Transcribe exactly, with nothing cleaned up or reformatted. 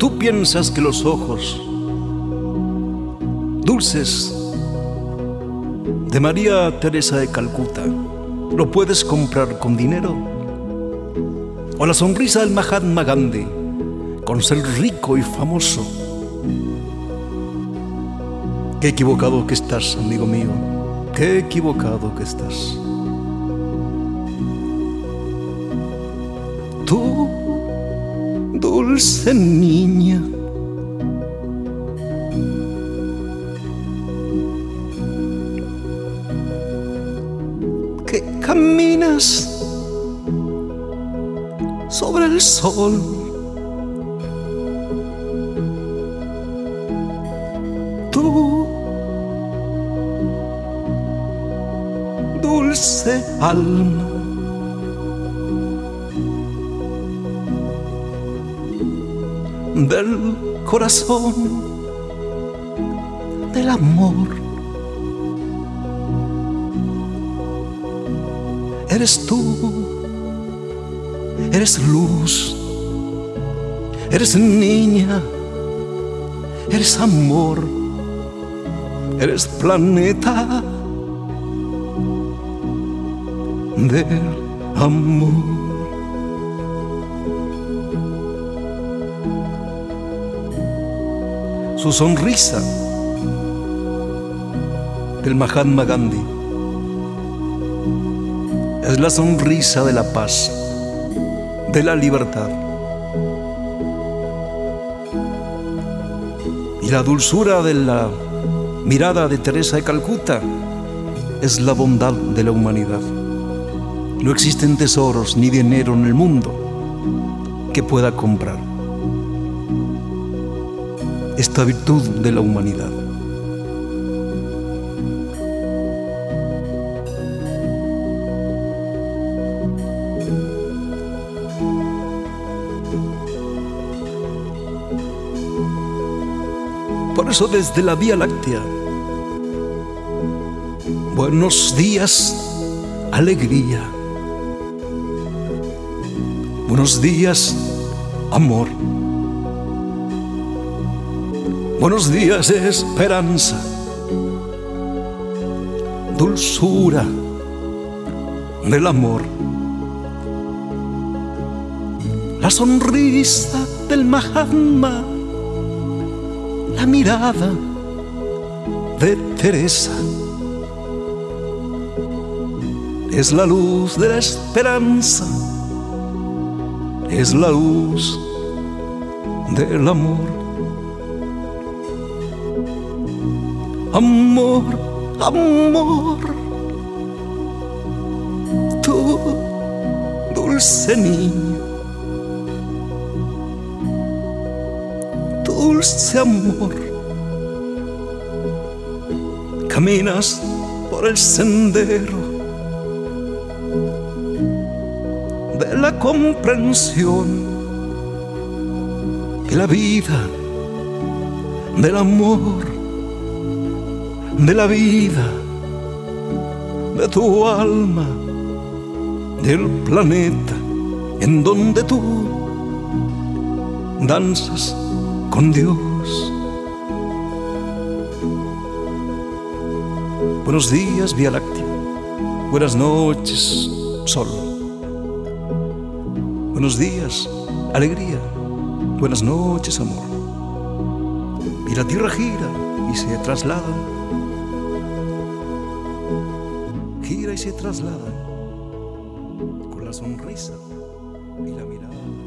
Tú piensas que los ojos dulces de María Teresa de Calcuta lo puedes comprar con dinero, o la sonrisa del Mahatma Gandhi con ser rico y famoso. Qué equivocado que estás, amigo mío, qué equivocado que estás. Tú, dulce niña, que caminas sobre el sol, tú, dulce alma, del corazón, del amor. Eres tú, eres luz, eres niña, eres amor, eres planeta del amor. Su sonrisa del Mahatma Gandhi es la sonrisa de la paz, de la libertad. Y la dulzura de la mirada de Teresa de Calcuta es la bondad de la humanidad. No existen tesoros ni dinero en el mundo que pueda comprar esta virtud de la humanidad. Por eso desde la Vía Láctea, buenos días, alegría. Buenos días, amor. Buenos días, esperanza, dulzura del amor. La sonrisa del Mahatma, la mirada de Teresa, es la luz de la esperanza, es la luz del amor. Amor, amor, tú, dulce niña, dulce amor, caminas por el sendero de la comprensión, de la vida, del amor, de la vida, de tu alma, del planeta en donde tú danzas con Dios. Buenos días, Vía Láctea. Buenas noches, sol. Buenos días, alegría. Buenas noches, amor. Y la tierra gira y se traslada. Gira y se traslada con la sonrisa y la mirada.